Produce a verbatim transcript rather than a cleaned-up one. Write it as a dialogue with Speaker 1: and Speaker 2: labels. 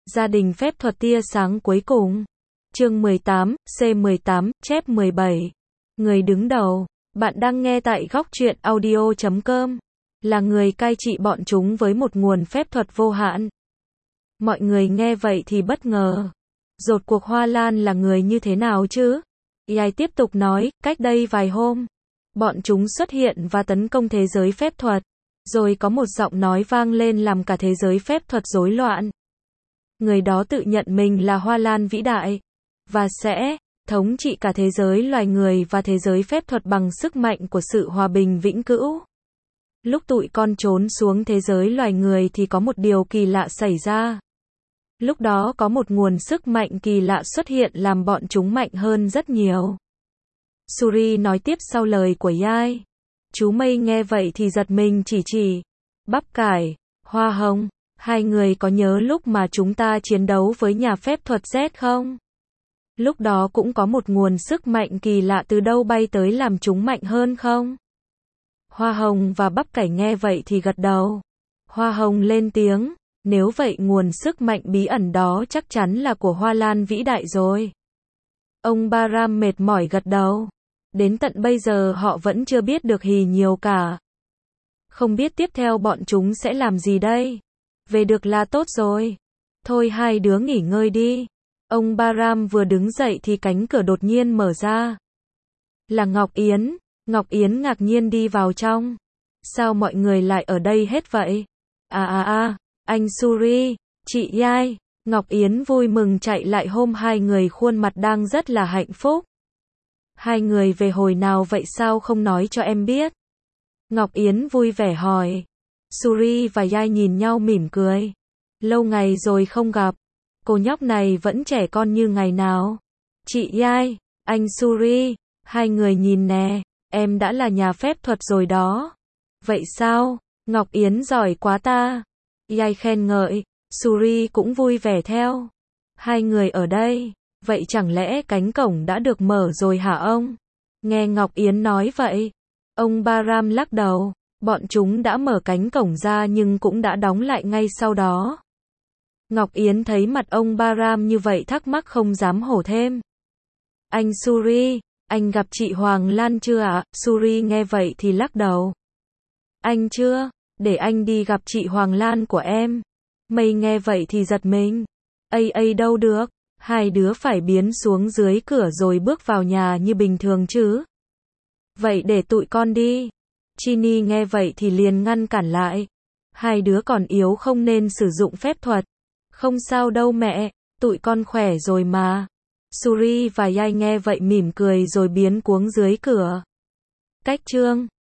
Speaker 1: Gia đình phép thuật tia sáng cuối cùng. Chương mười tám, C mười tám, chép mười bảy. Người đứng đầu. Bạn đang nghe tại góc truyện audio chấm com. Là người cai trị bọn chúng với một nguồn phép thuật vô hạn. Mọi người nghe vậy thì bất ngờ. Rốt cuộc Hoa Lan là người như thế nào chứ? Yai tiếp tục nói, cách đây vài hôm, bọn chúng xuất hiện và tấn công thế giới phép thuật. Rồi có một giọng nói vang lên làm cả thế giới phép thuật rối loạn. Người đó tự nhận mình là Hoa Lan vĩ đại, và sẽ thống trị cả thế giới loài người và thế giới phép thuật bằng sức mạnh của sự hòa bình vĩnh cửu. Lúc tụi con trốn xuống thế giới loài người thì có một điều kỳ lạ xảy ra. Lúc đó có một nguồn sức mạnh kỳ lạ xuất hiện làm bọn chúng mạnh hơn rất nhiều. Suri nói tiếp sau lời của Yai. Chú Mây nghe vậy thì giật mình chỉ chỉ. Bắp cải, hoa hồng, hai người có nhớ lúc mà chúng ta chiến đấu với nhà phép thuật Z không? Lúc đó cũng có một nguồn sức mạnh kỳ lạ từ đâu bay tới làm chúng mạnh hơn không? Hoa hồng và bắp cải nghe vậy thì gật đầu. Hoa hồng lên tiếng. Nếu vậy nguồn sức mạnh bí ẩn đó chắc chắn là của Hoa Lan vĩ đại rồi. Ông Baram mệt mỏi gật đầu. Đến tận bây giờ họ vẫn chưa biết được hì nhiều cả. Không biết tiếp theo bọn chúng sẽ làm gì đây? Về được là tốt rồi. Thôi hai đứa nghỉ ngơi đi. Ông Baram vừa đứng dậy thì cánh cửa đột nhiên mở ra. Là Ngọc Yến. Ngọc Yến ngạc nhiên đi vào trong. Sao mọi người lại ở đây hết vậy? À à à, anh Suri, chị Yai. Ngọc Yến vui mừng chạy lại ôm hai người, khuôn mặt đang rất là hạnh phúc. Hai người về hồi nào vậy sao không nói cho em biết? Ngọc Yến vui vẻ hỏi. Suri và Yai nhìn nhau mỉm cười. Lâu ngày rồi không gặp. Cô nhóc này vẫn trẻ con như ngày nào. Chị Yai, anh Suri, hai người nhìn nè, em đã là nhà phép thuật rồi đó. Vậy sao? Ngọc Yến giỏi quá ta. Yai khen ngợi, Suri cũng vui vẻ theo. Hai người ở đây, vậy chẳng lẽ cánh cổng đã được mở rồi hả ông? Nghe Ngọc Yến nói vậy, ông Baram lắc đầu, bọn chúng đã mở cánh cổng ra nhưng cũng đã đóng lại ngay sau đó. Ngọc Yến thấy mặt ông Baram như vậy thắc mắc không dám hổ thêm. Anh Suri, anh gặp chị Hoàng Lan chưa ạ? Suri nghe vậy thì lắc đầu. Anh chưa, để anh đi gặp chị Hoàng Lan của em. Mây nghe vậy thì giật mình. Ây ây đâu được, hai đứa phải biến xuống dưới cửa rồi bước vào nhà như bình thường chứ. Vậy để tụi con đi. Chini nghe vậy thì liền ngăn cản lại. Hai đứa còn yếu không nên sử dụng phép thuật. Không sao đâu mẹ, tụi con khỏe rồi mà. Suri và Yai nghe vậy mỉm cười rồi biến cuống dưới cửa. Cách chương